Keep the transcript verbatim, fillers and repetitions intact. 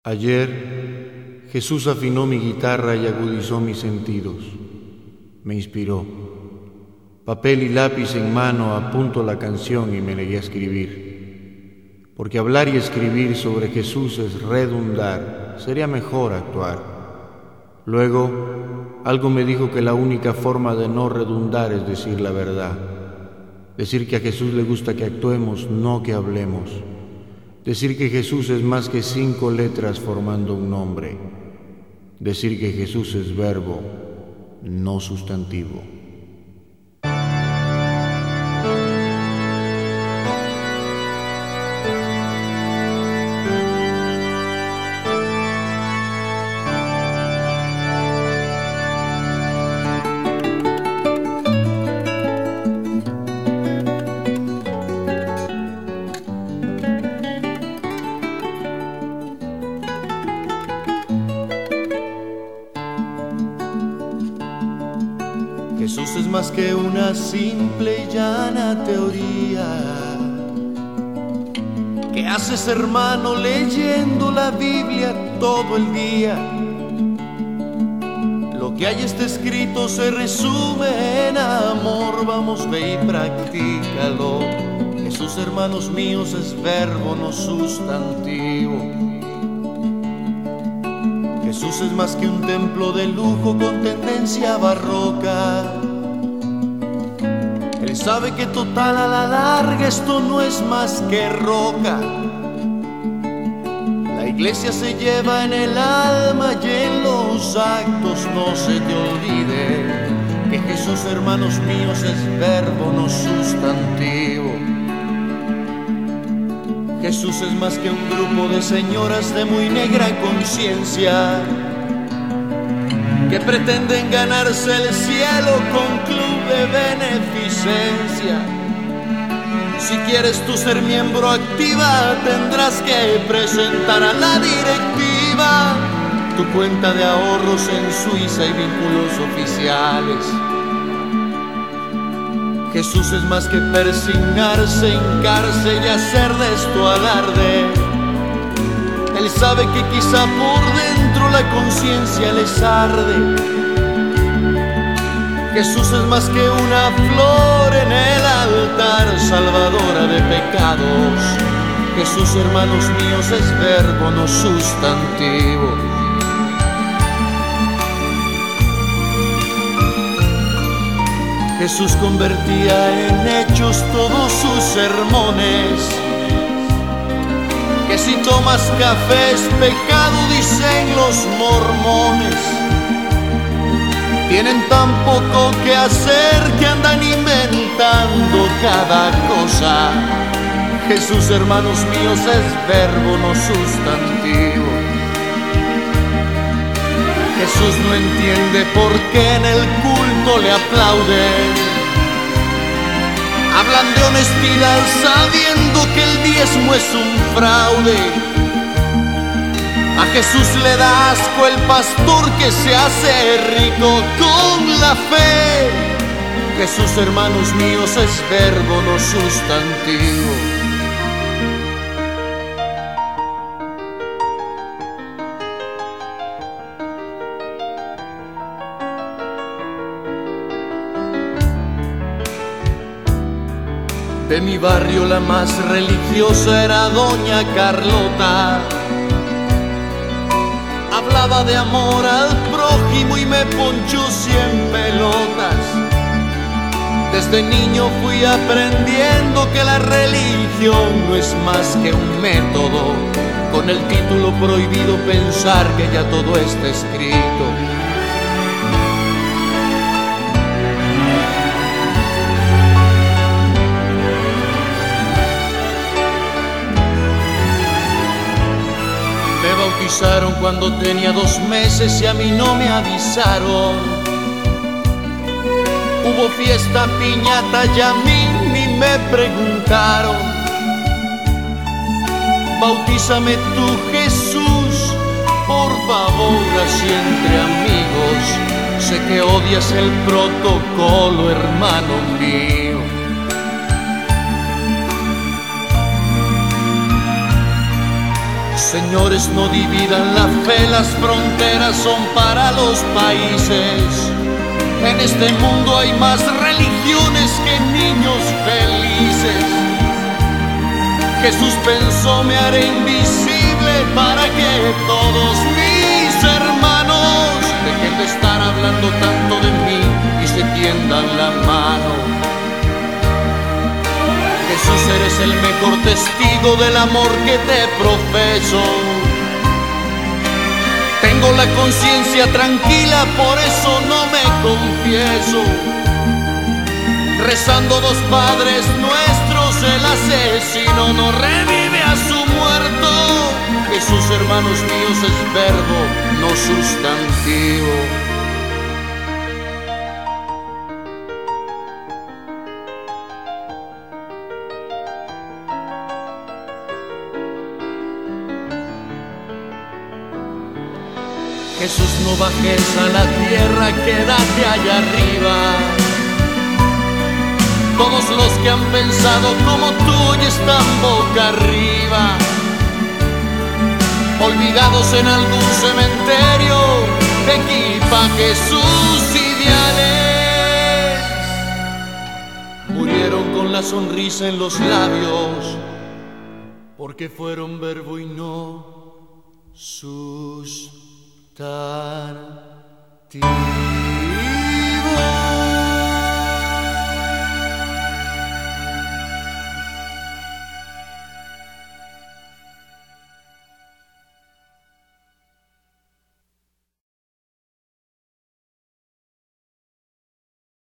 Ayer Jesús afinó mi guitarra y agudizó mis sentidos. Me inspiró. Papel y lápiz en mano apunto la canción y me negué a escribir. Porque hablar y escribir sobre Jesús es redundar, sería mejor actuar. Luego, algo me dijo que la única forma de no redundar es decir la verdad. Decir que a Jesús le gusta que actuemos, no que hablemos. Decir que Jesús es más que cinco letras formando un nombre. Decir que Jesús es verbo, no sustantivo. Jesús es más que una simple y llana teoría que haces, hermano, leyendo la Biblia todo el día. Lo que hay está escrito se resume en amor. Vamos, ve y practícalo. Jesús, hermanos míos, es verbo, no sustantivo. Jesús es más que un templo de lujo con tendencia barroca. Él sabe que total a la larga esto no es más que roca. La iglesia se lleva en el alma y en los actos. No se te olvide que Jesús, hermanos míos, es verbo, no sustantivo. Jesús es más que un grupo de señoras de muy negra conciencia que pretenden ganarse el cielo con club de beneficencia. Si quieres tú ser miembro activa, tendrás que presentar a la directiva tu cuenta de ahorros en Suiza y vínculos oficiales. Jesús es más que persignarse, hincarse y hacer de esto alarde. Él sabe que quizá por dentro la conciencia les arde. Jesús es más que una flor en el altar, salvadora de pecados. Jesús, hermanos míos, es verbo, no sustantivo. Jesús convertía en hechos todos sus sermones. Que si tomas café es pecado, dicen los mormones. Tienen tan poco que hacer que andan inventando cada cosa. Jesús, hermanos míos, es verbo, no sustantivo. Jesús no entiende por qué en el culto le aplauden. Hablan de honestidad sabiendo que el diezmo es un fraude. A Jesús le da asco el pastor que se hace rico con la fe. Jesús, hermanos míos, es verbo, no sustantivo. De mi barrio la más religiosa era doña Carlota. Hablaba de amor al prójimo y me ponchó cien pelotas. Desde niño fui aprendiendo que la religión no es más que un método, con el título prohibido pensar que ya todo está escrito. Me bautizaron cuando tenía dos meses y a mí no me avisaron. Hubo fiesta, piñata y a mí ni me preguntaron. Bautízame tú, Jesús, por favor, así entre amigos. Sé que odias el protocolo, hermano mío. Señores, no dividan la fe, las fronteras son para los países. En este mundo hay más religiones que niños felices. Jesús pensó, me haré invisible para que todos mis hermanos dejen de estar hablando tanto de mí y se tiendan la mano. Jesús, eres el mejor testigo del amor que te profeso. Tengo la conciencia tranquila, por eso no me confieso. Rezando dos padres nuestros, el asesino no revive a su muerto. Jesús, hermanos míos, es verbo, no sustantivo. Jesús, no bajes a la tierra, quédate allá arriba. Todos los que han pensado como tú y están boca arriba, olvidados en algún cementerio, equipajes sus ideales. Murieron con la sonrisa en los labios, porque fueron verbo y no sustantivo.